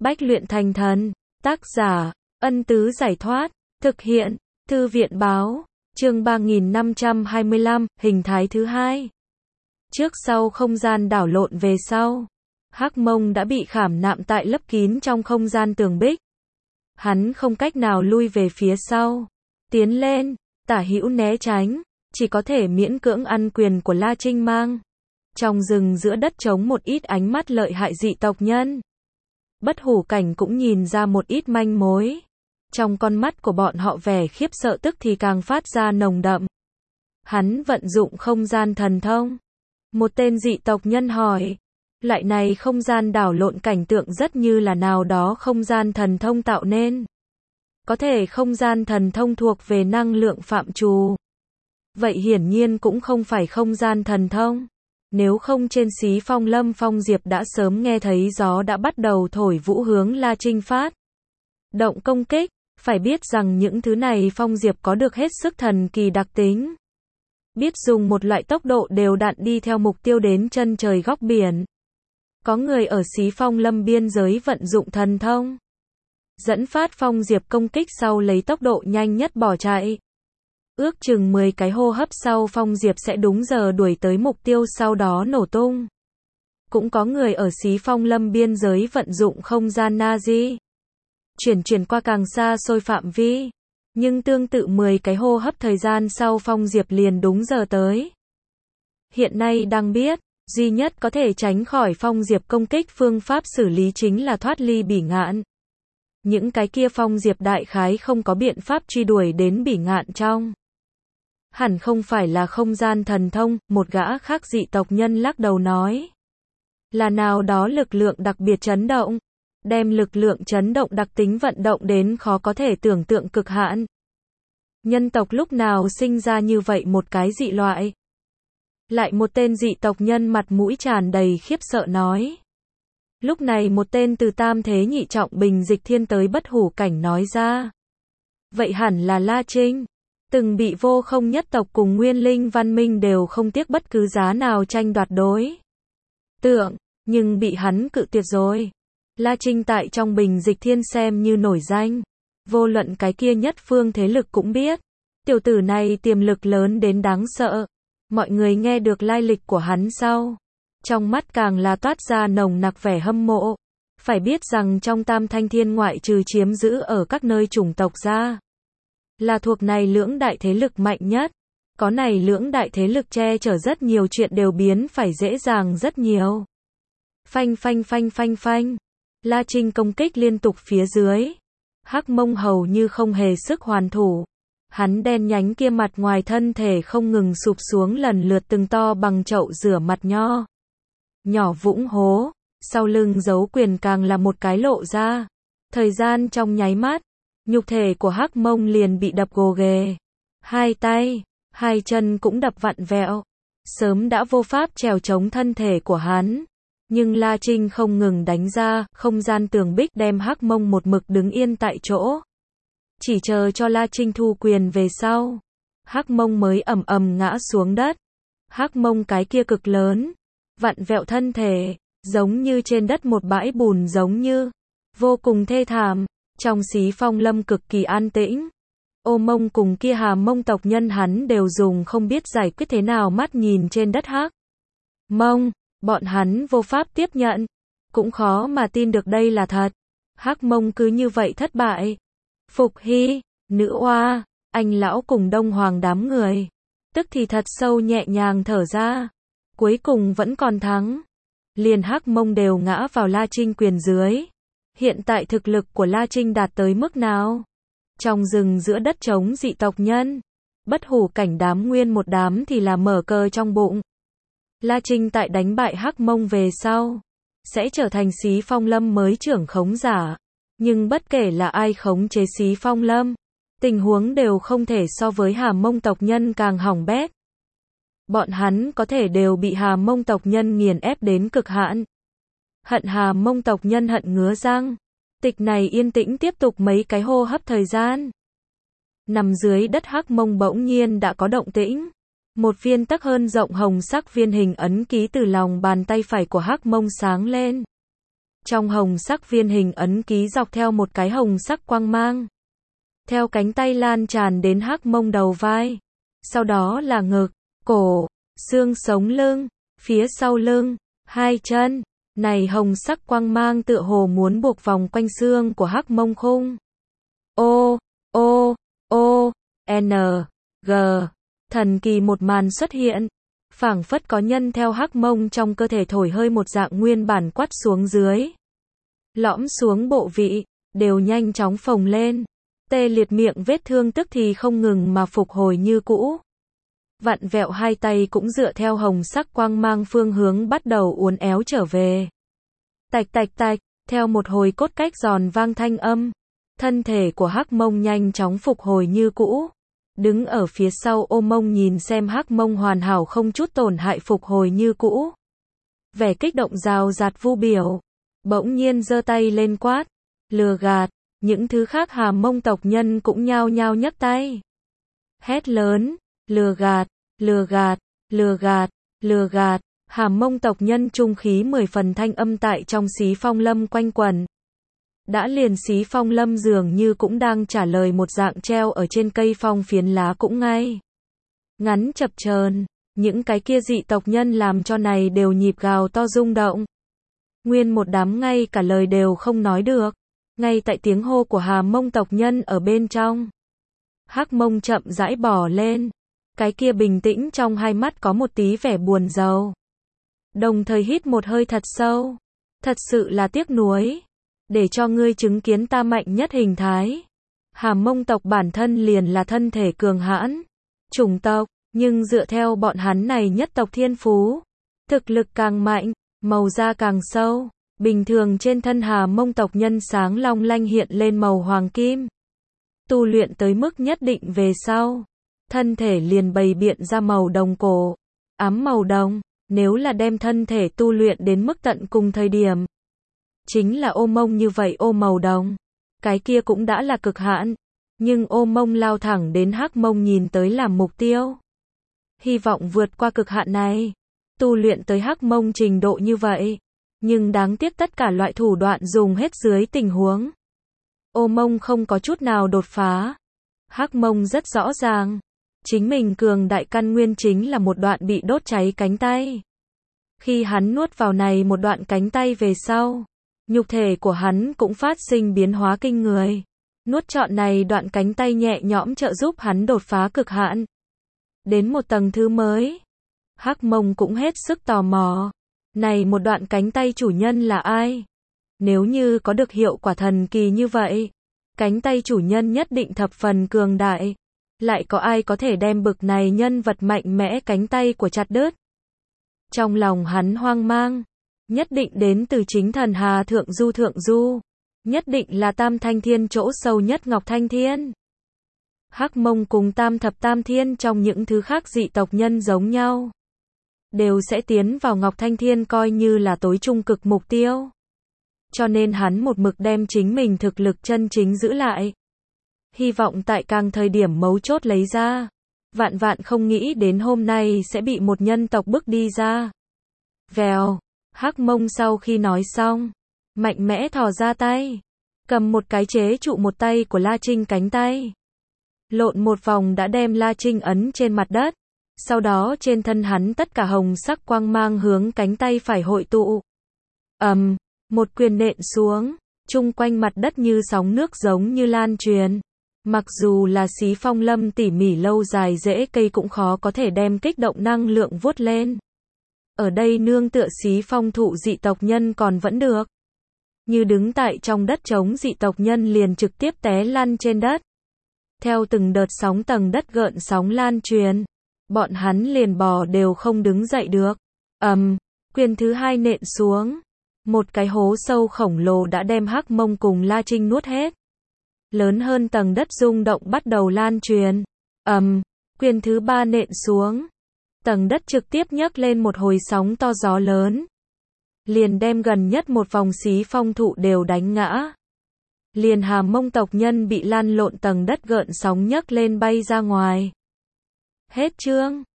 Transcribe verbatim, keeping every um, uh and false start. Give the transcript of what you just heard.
Bách luyện thành thần. Tác giả, Ân Tứ Giải Thoát. Thực hiện, Thư viện Báo. Chương ba nghìn năm trăm hai mươi lăm, hình thái thứ hai. Trước sau không gian đảo lộn về sau. Hắc Mông đã bị khảm nạm tại lấp kín trong không gian tường bích. Hắn không cách nào lui về phía sau. Tiến lên, tả hữu né tránh, chỉ có thể miễn cưỡng ăn quyền của La Trinh Mang. Trong rừng giữa đất trống một ít ánh mắt lợi hại dị tộc nhân. Bất Hủ Cảnh cũng nhìn ra một ít manh mối. Trong con mắt của bọn họ vẻ khiếp sợ tức thì càng phát ra nồng đậm. Hắn vận dụng không gian thần thông. Một tên dị tộc nhân hỏi. Loại này không gian đảo lộn cảnh tượng rất như là nào đó không gian thần thông tạo nên. Có thể không gian thần thông thuộc về năng lượng phạm trù. Vậy hiển nhiên cũng không phải không gian thần thông. Nếu không trên xí phong Lâm Phong Diệp đã sớm nghe thấy gió đã bắt đầu thổi vũ hướng La Trinh phát động công kích. Phải biết rằng những thứ này Phong Diệp có được hết sức thần kỳ đặc tính. Biết dùng một loại tốc độ đều đặn đi theo mục tiêu đến chân trời góc biển. Có người ở xí phong Lâm biên giới vận dụng thần thông. Dẫn phát Phong Diệp công kích sau lấy tốc độ nhanh nhất bỏ chạy. Ước chừng mười cái hô hấp sau Phong Diệp sẽ đúng giờ đuổi tới mục tiêu sau đó nổ tung. Cũng có người ở xí phong Lâm biên giới vận dụng không gian Nazi. Chuyển chuyển qua càng xa xôi phạm vi. Nhưng tương tự mười cái hô hấp thời gian sau Phong Diệp liền đúng giờ tới. Hiện nay đang biết, duy nhất có thể tránh khỏi Phong Diệp công kích phương pháp xử lý chính là thoát ly Bỉ Ngạn. Những cái kia Phong Diệp đại khái không có biện pháp truy đuổi đến Bỉ Ngạn trong. Hẳn không phải là không gian thần thông, một gã khác dị tộc nhân lắc đầu nói. Là nào đó lực lượng đặc biệt chấn động. Đem lực lượng chấn động đặc tính vận động đến khó có thể tưởng tượng cực hạn. Nhân tộc lúc nào sinh ra như vậy một cái dị loại. Lại một tên dị tộc nhân mặt mũi tràn đầy khiếp sợ nói. Lúc này một tên từ tam thế nhị trọng bình dịch thiên tới Bất Hủ Cảnh nói ra. Vậy hẳn là La Trinh. Từng bị vô không nhất tộc cùng nguyên linh văn minh đều không tiếc bất cứ giá nào tranh đoạt đối tượng, nhưng bị hắn cự tuyệt rồi. La Trinh tại trong bình dịch thiên xem như nổi danh. Vô luận cái kia nhất phương thế lực cũng biết. Tiểu tử này tiềm lực lớn đến đáng sợ. Mọi người nghe được lai lịch của hắn sau. Trong mắt càng là toát ra nồng nặc vẻ hâm mộ. Phải biết rằng trong Tam Thanh Thiên ngoại trừ chiếm giữ ở các nơi chủng tộc ra. Là thuộc này lưỡng đại thế lực mạnh nhất. Có này lưỡng đại thế lực che chở rất nhiều chuyện đều biến phải dễ dàng rất nhiều. Phanh phanh phanh phanh phanh. La Trinh công kích liên tục phía dưới. Hắc Mông hầu như không hề sức hoàn thủ. Hắn đen nhánh kia mặt ngoài thân thể không ngừng sụp xuống lần lượt từng to bằng chậu rửa mặt nho. Nhỏ vũng hố, sau lưng giấu quyền càng là một cái lộ ra. Thời gian trong nháy mắt, nhục thể của Hắc Mông liền bị đập gồ ghề. Hai tay, hai chân cũng đập vặn vẹo. Sớm đã vô pháp trèo chống thân thể của hắn. Nhưng La Trinh không ngừng đánh ra, không gian tường bích đem Hắc Mông một mực đứng yên tại chỗ. Chỉ chờ cho La Trinh thu quyền về sau. Hắc Mông mới ầm ầm ngã xuống đất. Hắc Mông cái kia cực lớn, vặn vẹo thân thể, giống như trên đất một bãi bùn giống như. Vô cùng thê thảm, trong xí phong Lâm cực kỳ an tĩnh. Ô Mông cùng kia Hà Mông tộc nhân hắn đều dùng không biết giải quyết thế nào mắt nhìn trên đất Hắc Mông. Bọn hắn vô pháp tiếp nhận. Cũng khó mà tin được đây là thật. Hắc Mông cứ như vậy thất bại. Phục Hy, Nữ Oa, anh lão cùng Đông Hoàng đám người. Tức thì thật sâu nhẹ nhàng thở ra. Cuối cùng vẫn còn thắng. Liền Hắc Mông đều ngã vào La Trinh quyền dưới. Hiện tại thực lực của La Trinh đạt tới mức nào? Trong rừng giữa đất trống dị tộc nhân. Bất Hủ Cảnh đám nguyên một đám thì là mở cờ trong bụng. La Trinh tại đánh bại Hắc Mông về sau, sẽ trở thành xí phong Lâm mới trưởng khống giả. Nhưng bất kể là ai khống chế xí phong Lâm, tình huống đều không thể so với Hà Mông tộc nhân càng hỏng bét. Bọn hắn có thể đều bị Hà Mông tộc nhân nghiền ép đến cực hạn. Hận Hà Mông tộc nhân hận ngứa răng. Tịch này yên tĩnh tiếp tục mấy cái hô hấp thời gian. Nằm dưới đất Hắc Mông bỗng nhiên đã có động tĩnh. Một viên tấc hơn rộng hồng sắc viên hình ấn ký từ lòng bàn tay phải của Hắc Mông sáng lên. Trong hồng sắc viên hình ấn ký dọc theo một cái hồng sắc quang mang. Theo cánh tay lan tràn đến hắc mông đầu vai. Sau đó là ngực, cổ, xương sống lưng, phía sau lưng, hai chân. Này hồng sắc quang mang tựa hồ muốn buộc vòng quanh xương của hắc mông khung. O, O, O, N, G. Thần kỳ một màn xuất hiện. Phảng phất có nhân theo hắc mông trong cơ thể thổi hơi một dạng nguyên bản quắt xuống dưới. Lõm xuống bộ vị, đều nhanh chóng phồng lên. Tê liệt miệng vết thương tức thì không ngừng mà phục hồi như cũ. Vặn vẹo hai tay cũng dựa theo hồng sắc quang mang phương hướng bắt đầu uốn éo trở về. Tạch tạch tạch, theo một hồi cốt cách giòn vang thanh âm. Thân thể của hắc mông nhanh chóng phục hồi như cũ. Đứng ở phía sau ôm mông nhìn xem hắc mông hoàn hảo không chút tổn hại phục hồi như cũ. Vẻ kích động rào rạt vu biểu. Bỗng nhiên giơ tay lên quát. Lừa gạt. Những thứ khác Hà Mông tộc nhân cũng nhao nhao nhấc tay. Hét lớn. Lừa gạt. Lừa gạt. Lừa gạt. Lừa gạt. Hà Mông tộc nhân trung khí mười phần thanh âm tại trong Xí Phong Lâm quanh quẩn. Đã liền Xí Phong Lâm dường như cũng đang trả lời một dạng treo ở trên cây phong phiến lá cũng ngay. Ngắn chập chờn, những cái kia dị tộc nhân làm cho này đều nhịp gào to rung động. Nguyên một đám ngay cả lời đều không nói được. Ngay tại tiếng hô của Hà Mông tộc nhân ở bên trong. Hắc Mông chậm rãi bò lên. Cái kia bình tĩnh trong hai mắt có một tí vẻ buồn rầu. Đồng thời hít một hơi thật sâu. Thật sự là tiếc nuối. Để cho ngươi chứng kiến ta mạnh nhất hình thái. Hà Mông tộc bản thân liền là thân thể cường hãn. Chủng tộc, nhưng dựa theo bọn hắn này nhất tộc thiên phú. Thực lực càng mạnh, màu da càng sâu. Bình thường trên thân Hà Mông tộc nhân sáng long lanh hiện lên màu hoàng kim. Tu luyện tới mức nhất định về sau. Thân thể liền bày biện ra màu đồng cổ. Ám màu đồng, nếu là đem thân thể tu luyện đến mức tận cùng thời điểm. Chính là ô mông như vậy ô màu đồng. Cái kia cũng đã là cực hạn. Nhưng ô mông lao thẳng đến hắc mông nhìn tới làm mục tiêu. Hy vọng vượt qua cực hạn này. Tu luyện tới hắc mông trình độ như vậy. Nhưng đáng tiếc tất cả loại thủ đoạn dùng hết dưới tình huống. Ô mông không có chút nào đột phá. Hắc mông rất rõ ràng. Chính mình cường đại căn nguyên chính là một đoạn bị đốt cháy cánh tay. Khi hắn nuốt vào này một đoạn cánh tay về sau. Nhục thể của hắn cũng phát sinh biến hóa kinh người. Nuốt trọn này đoạn cánh tay nhẹ nhõm trợ giúp hắn đột phá cực hạn. Đến một tầng thứ mới. Hắc mông cũng hết sức tò mò. Này một đoạn cánh tay chủ nhân là ai? Nếu như có được hiệu quả thần kỳ như vậy. Cánh tay chủ nhân nhất định thập phần cường đại. Lại có ai có thể đem bực này nhân vật mạnh mẽ cánh tay của chặt đứt? Trong lòng hắn hoang mang. Nhất định đến từ chính thần Hà Thượng Du Thượng Du. Nhất định là Tam Thanh Thiên chỗ sâu nhất Ngọc Thanh Thiên. Hắc Mông cùng Tam Thập Tam Thiên trong những thứ khác dị tộc nhân giống nhau. Đều sẽ tiến vào Ngọc Thanh Thiên coi như là tối trung cực mục tiêu. Cho nên hắn một mực đem chính mình thực lực chân chính giữ lại. Hy vọng tại càng thời điểm mấu chốt lấy ra. Vạn vạn không nghĩ đến hôm nay sẽ bị một nhân tộc bức đi ra. Vèo. Hắc Mông sau khi nói xong. Mạnh mẽ thò ra tay. Cầm một cái chế trụ một tay của La Trinh cánh tay. Lộn một vòng đã đem La Trinh ấn trên mặt đất. Sau đó trên thân hắn tất cả hồng sắc quang mang hướng cánh tay phải hội tụ. ầm, um, một quyền nện xuống. Chung quanh mặt đất như sóng nước giống như lan truyền. Mặc dù là Xí Phong Lâm tỉ mỉ lâu dài rễ cây cũng khó có thể đem kích động năng lượng vuốt lên. Ở đây nương tựa Xí Phong thụ dị tộc nhân còn vẫn được. Như đứng tại trong đất trống dị tộc nhân liền trực tiếp té lăn trên đất. Theo từng đợt sóng tầng đất gợn sóng lan truyền. Bọn hắn liền bò đều không đứng dậy được. ầm, um, quyền thứ hai nện xuống. Một cái hố sâu khổng lồ đã đem Hắc Mông cùng La Trinh nuốt hết. Lớn hơn tầng đất rung động bắt đầu lan truyền. ầm, um, quyền thứ ba nện xuống. Tầng đất trực tiếp nhấc lên một hồi sóng to gió lớn. Liền đem gần nhất một vòng Xí Phong thụ đều đánh ngã. Liền Hà Mông tộc nhân bị lan lộn tầng đất gợn sóng nhấc lên bay ra ngoài. Hết chương.